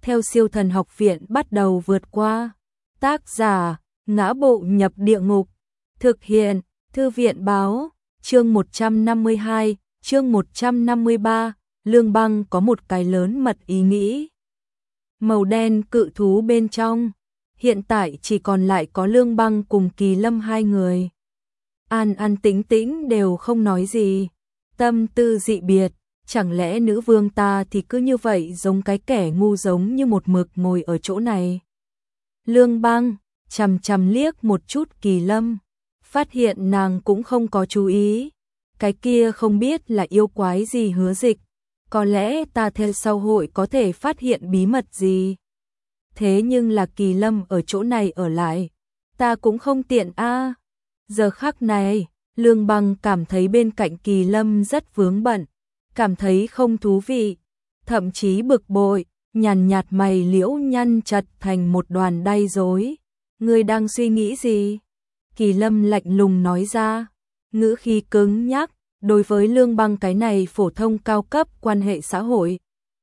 theo Siêu Thần Học Viện bắt đầu vượt qua. Tác giả: Ngã Bộ Nhập Địa Ngục. Thực hiện: Thư viện báo. Chương 152, chương 153, Lương Băng có một cái lớn mật ý nghĩ. Màu đen cự thú bên trong, hiện tại chỉ còn lại có Lương Băng cùng Kỳ Lâm hai người. An An tĩnh tĩnh đều không nói gì, tâm tư dị biệt, chẳng lẽ nữ vương ta thì cứ như vậy giống cái kẻ ngu giống như một mực ngồi ở chỗ này. Lương Băng chằm chằm liếc một chút Kỳ Lâm, phát hiện nàng cũng không có chú ý. Cái kia không biết là yêu quái gì Hứa Dịch, có lẽ ta theo sau hội có thể phát hiện bí mật gì. Thế nhưng là Kỳ Lâm ở chỗ này ở lại, ta cũng không tiện a. Giờ khắc này, Lương Băng cảm thấy bên cạnh Kỳ Lâm rất vướng bận, cảm thấy không thú vị, thậm chí bực bội, nhàn nhạt mày liễu nhăn chặt thành một đoàn đay rối. Ngươi đang suy nghĩ gì? Kỳ Lâm lạnh lùng nói ra, ngữ khí cứng nhắc, đối với Lương Băng cái này phổ thông cao cấp quan hệ xã hội.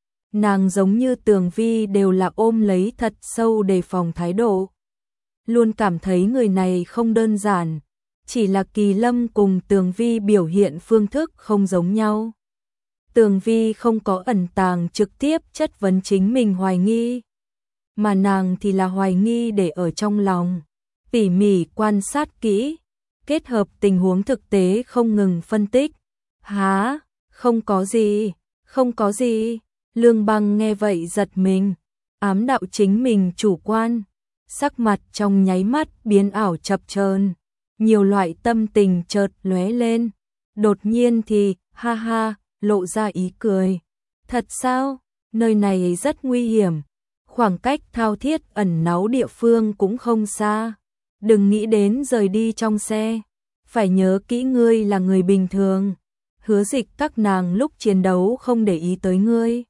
Nàng giống như Tường Vi đều là ôm lấy thật sâu đề phòng thái độ. Luôn cảm thấy người này không đơn giản, chỉ là Kỳ Lâm cùng Tường Vi biểu hiện phương thức không giống nhau. Tường Vi không có ẩn tàng trực tiếp chất vấn chính mình hoài nghi, mà nàng thì là hoài nghi để ở trong lòng, tỉ mỉ quan sát kỹ, kết hợp tình huống thực tế không ngừng phân tích. Hả? Không có gì, không có gì. Lương Băng nghe vậy giật mình, ám đạo chính mình chủ quan, sắc mặt trong nháy mắt biến ảo chập chờn, nhiều loại tâm tình chợt lóe lên, đột nhiên thì ha ha, lộ ra ý cười. Thật sao? Nơi này rất nguy hiểm, khoảng cách thao thiết ẩn náu địa phương cũng không xa, đừng nghĩ đến rời đi trong xe, phải nhớ kỹ ngươi là người bình thường, Hứa Dịch các nàng lúc chiến đấu không để ý tới ngươi.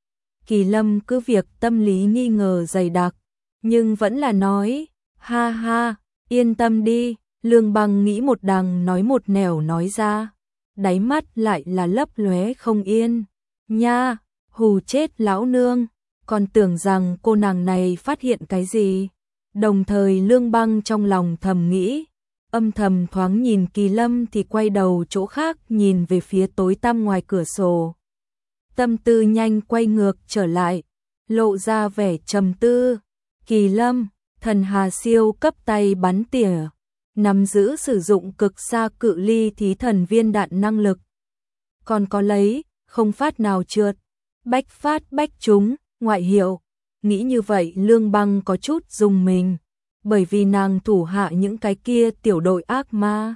Kỳ Lâm cứ việc tâm lý nghi ngờ dày đặc, nhưng vẫn là nói, ha ha, yên tâm đi. Lương Băng nghĩ một đằng nói một nẻo nói ra, đáy mắt lại là lấp lóe không yên. Nha, hù chết lão nương, còn tưởng rằng cô nàng này phát hiện cái gì. Đồng thời Lương Băng trong lòng thầm nghĩ, âm thầm thoáng nhìn Kỳ Lâm thì quay đầu chỗ khác nhìn về phía tối tăm ngoài cửa sổ. Tâm tư nhanh quay ngược trở lại, lộ ra vẻ trầm tư. Kỳ Lâm, thần hà siêu cấp tay bắn tỉa, nắm giữ sử dụng cực xa cự ly thí thần viên đạn năng lực. Còn có lấy, không phát nào trượt, bách phát bách trúng, ngoại hiệu. Nghĩ như vậy Lương Băng có chút rùng mình, bởi vì nàng thủ hạ những cái kia tiểu đội ác ma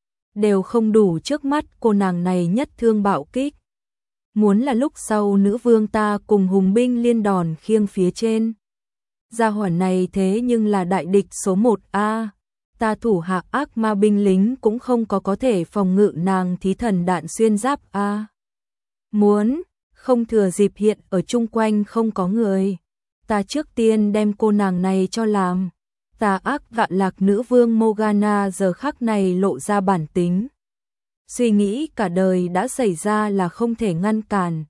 đều không đủ trước mắt cô nàng này nhất thương bạo kích. Muốn là lúc sau nữ vương ta cùng hùng binh liên đòn khiêng phía trên. Gia hỏa này thế nhưng là đại địch số 1A, ta thủ hạ ác ma binh lính cũng không có thể phòng ngự nàng thí thần đạn xuyên giáp A. Muốn, không thừa dịp hiện ở chung quanh không có người, ta trước tiên đem cô nàng này cho làm. Tà ác vạn lạc nữ vương Morgana giờ khắc này lộ ra bản tính. Suy nghĩ cả đời đã xảy ra là không thể ngăn cản.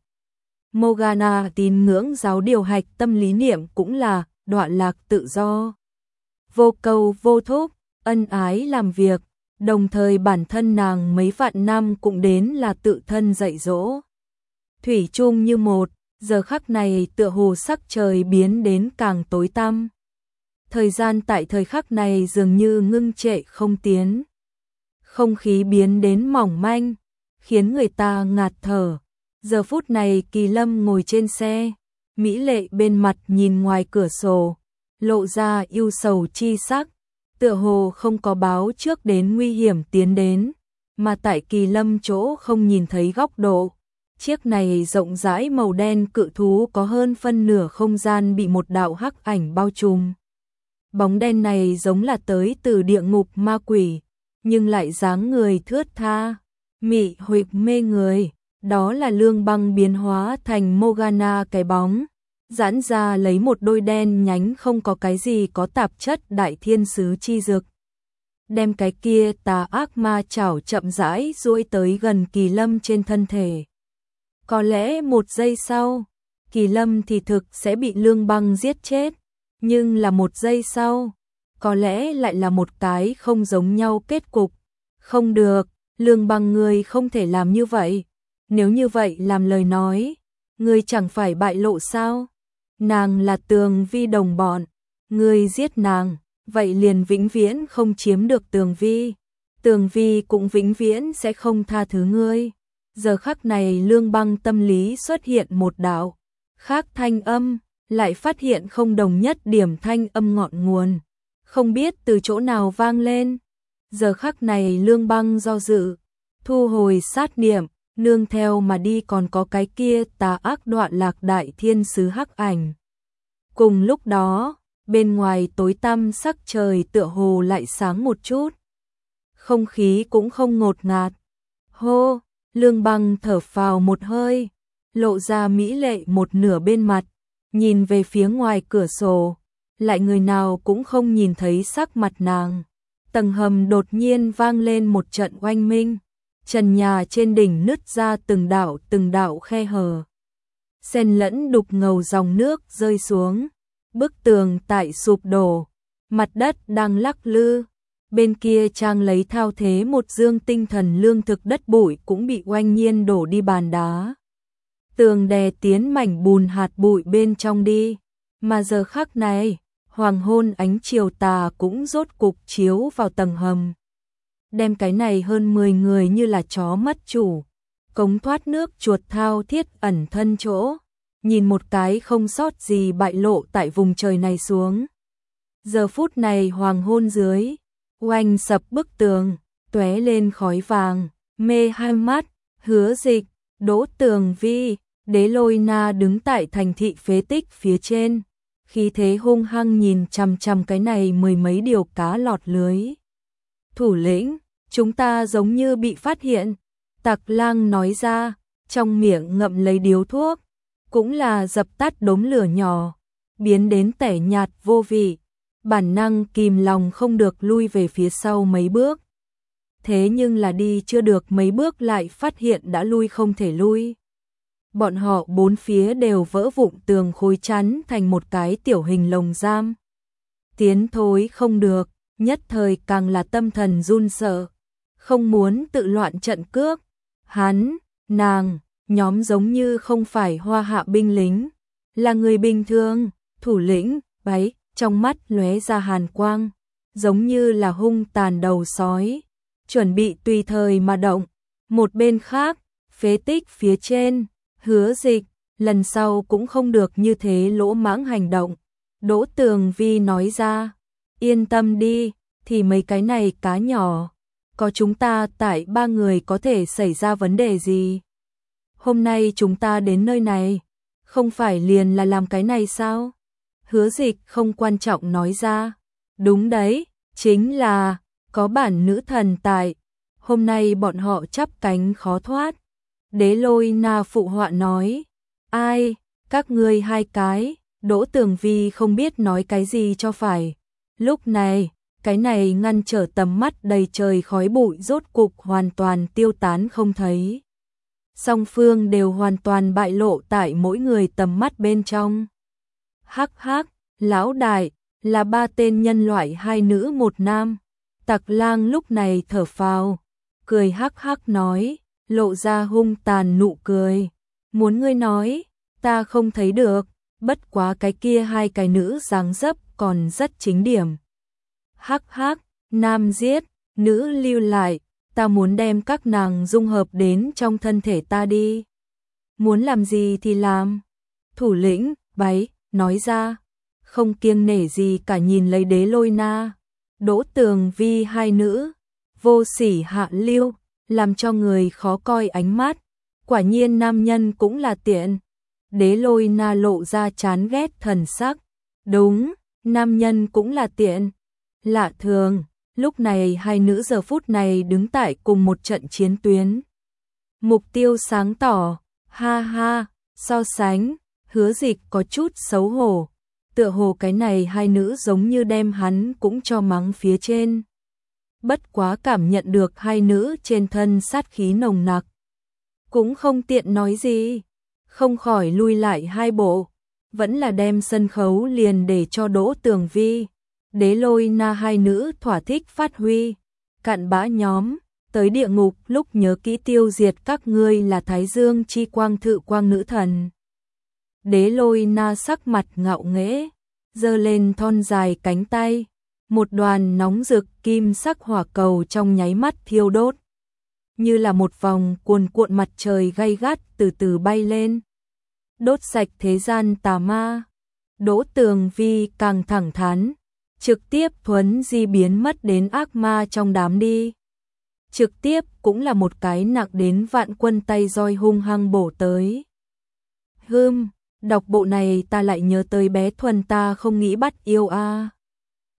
Morgana tín ngưỡng giáo điều hạch tâm lý niệm cũng là đọa lạc tự do, vô cầu vô thúc, ân ái làm việc, đồng thời bản thân nàng mấy vạn năm cũng đến là tự thân dạy dỗ. Thủy chung như một, giờ khắc này tựa hồ sắc trời biến đến càng tối tăm. Thời gian tại thời khắc này dường như ngưng trệ không tiến. Không khí biến đến mỏng manh, khiến người ta ngạt thở. Giờ phút này Kỳ Lâm ngồi trên xe, mỹ lệ bên mặt nhìn ngoài cửa sổ, lộ ra ưu sầu chi sắc, tựa hồ không có báo trước đến nguy hiểm tiến đến, mà tại Kỳ Lâm chỗ không nhìn thấy góc độ. Chiếc này rộng rãi màu đen cự thú có hơn phân nửa không gian bị một đạo hắc ảnh bao trùm. Bóng đen này giống là tới từ địa ngục ma quỷ, nhưng lại dáng người thướt tha, mị huỵch mê người. Đó là Lương Băng biến hóa thành Morgana cái bóng, giãn ra lấy một đôi đen nhánh không có cái gì có tạp chất đại thiên sứ chi dực. Đem cái kia tà ác ma chảo chậm rãi duỗi tới gần Kỳ Lâm trên thân thể. Có lẽ một giây sau, Kỳ Lâm thì thực sẽ bị Lương Băng giết chết, nhưng là một giây sau, có lẽ lại là một cái không giống nhau kết cục. Không được, Lương Băng ngươi không thể làm như vậy. Nếu như vậy làm lời nói, ngươi chẳng phải bại lộ sao? Nàng là Tường Vi đồng bọn, ngươi giết nàng, vậy liền vĩnh viễn không chiếm được Tường Vi. Tường Vi cũng vĩnh viễn sẽ không tha thứ ngươi. Giờ khắc này Lương Băng tâm lý xuất hiện một đạo khác thanh âm, lại phát hiện không đồng nhất điểm thanh âm ngọn nguồn, không biết từ chỗ nào vang lên. Giờ khắc này Lương Băng do dự, thu hồi sát niệm, nương theo mà đi còn có cái kia tà ác đoạn lạc đại thiên sứ hắc ảnh. Cùng lúc đó, bên ngoài tối tăm sắc trời tựa hồ lại sáng một chút. Không khí cũng không ngột ngạt. Hô, Lương Băng thở phào một hơi, lộ ra mỹ lệ một nửa bên mặt, nhìn về phía ngoài cửa sổ, lại người nào cũng không nhìn thấy sắc mặt nàng. Tầng hầm đột nhiên vang lên một trận oanh minh, trần nhà trên đỉnh nứt ra từng đạo khe hở. Xen lẫn đục ngầu dòng nước rơi xuống, bức tường tại sụp đổ, mặt đất đang lắc lư. Bên kia trang lấy thao thế một dương tinh thần lương thực đất bụi cũng bị oanh nhiên đổ đi bàn đá. Tường đè tiến mảnh bùn hạt bụi bên trong đi, mà giờ khắc này, hoàng hôn ánh chiều tà cũng rốt cục chiếu vào tầng hầm. Đem cái này hơn 10 người như là chó mất chủ, cống thoát nước chuột thao thiết ẩn thân chỗ, nhìn một cái không sót gì bại lộ tại vùng trời này xuống. Giờ phút này hoàng hôn dưới, oanh sập bức tường, tóe lên khói vàng, mê hai mắt, Hứa Dịch, Đỗ Tường Vi, Đế Lôi Na đứng tại thành thị phế tích phía trên, khí thế hung hăng nhìn chằm chằm cái này mười mấy điều cá lọt lưới. Thủ lĩnh, chúng ta giống như bị phát hiện, Tặc Lang nói ra, trong miệng ngậm lấy điếu thuốc, cũng là dập tắt đốm lửa nhỏ, biến đến tẻ nhạt vô vị. Bản năng kìm lòng không được lui về phía sau mấy bước. Thế nhưng là đi chưa được mấy bước lại phát hiện đã lui không thể lui. Bọn họ bốn phía đều vỡ vụn tường khối chắn thành một cái tiểu hình lồng giam. Tiến thối không được, nhất thời càng là tâm thần run sợ, không muốn tự loạn trận cước. Hắn, nàng, nhóm giống như không phải Hoa Hạ binh lính, là người bình thường. Thủ lĩnh, váy, trong mắt lóe ra hàn quang, giống như là hung tàn đầu sói, chuẩn bị tùy thời mà động. Một bên khác, phế tích phía trên, Hứa Dịch, lần sau cũng không được như thế lỗ mãng hành động. Đỗ Tường Vi nói ra, yên tâm đi, thì mấy cái này cá nhỏ, có chúng ta tại 3 người có thể xảy ra vấn đề gì. Hôm nay chúng ta đến nơi này, không phải liền là làm cái này sao? Hứa Dịch không quan trọng nói ra, đúng đấy, chính là, có bản nữ thần tại, hôm nay bọn họ chắp cánh khó thoát. Đế Lôi Na phụ họa nói, ai, các ngươi hai cái. Đỗ Tường Vi không biết nói cái gì cho phải. Lúc này, cái này ngăn trở tầm mắt đầy trời khói bụi rốt cục hoàn toàn tiêu tán không thấy. Song phương đều hoàn toàn bại lộ tại mỗi người tầm mắt bên trong. Hắc hắc, lão đại, là 3 tên nhân loại 2 nữ 1 nam. Tặc Lang lúc này thở phào, cười hắc hắc nói, lộ ra hung tàn nụ cười. Muốn ngươi nói, ta không thấy được, bất quá cái kia 2 cái nữ dáng dấp còn rất chính điểm. Hắc hắc, nam giết, nữ lưu lại, ta muốn đem các nàng dung hợp đến trong thân thể ta đi. Muốn làm gì thì làm. Thủ lĩnh, váy, nói ra, không kiêng nể gì cả nhìn lấy Đế Lôi Na, Đỗ Tường Vi 2 nữ, vô sỉ hạ lưu, làm cho người khó coi ánh mắt. Quả nhiên nam nhân cũng là tiện. Đế Lôi Na lộ ra chán ghét thần sắc. Đúng, nam nhân cũng là tiện. Lạ thường, lúc này 2 nữ giờ phút này đứng tại cùng một trận chiến tuyến. Mục tiêu sáng tỏ, ha ha, so sánh, Hứa Dịch có chút xấu hổ. Tựa hồ cái này 2 nữ giống như đem hắn cũng cho mắng phía trên. Bất quá cảm nhận được 2 nữ trên thân sát khí nồng nặc, cũng không tiện nói gì. không khỏi lui lại hai bộ, vẫn là đem sân khấu liền để cho Đỗ Tường Vi, Đế Lôi Na hai nữ thỏa thích phát huy, cặn bã nhóm, tới địa ngục lúc nhớ kỹ tiêu diệt các ngươi là Thái Dương chi quang thự quang nữ thần. Đế Lôi Na sắc mặt ngạo nghễ, giơ lên thon dài cánh tay, một đoàn nóng rực kim sắc hỏa cầu trong nháy mắt thiêu đốt, như là một vòng cuồn cuộn mặt trời gay gắt từ từ bay lên, đốt sạch thế gian tà ma. Đỗ Tường Vi càng thẳng thắn, trực tiếp thuấn di biến mất đến ác ma trong đám đi. Trực tiếp cũng là một cái nặng đến vạn quân tay roi hung hăng bổ tới. Đọc bộ này ta lại nhớ tới bé Thuần ta không nghĩ bắt yêu a.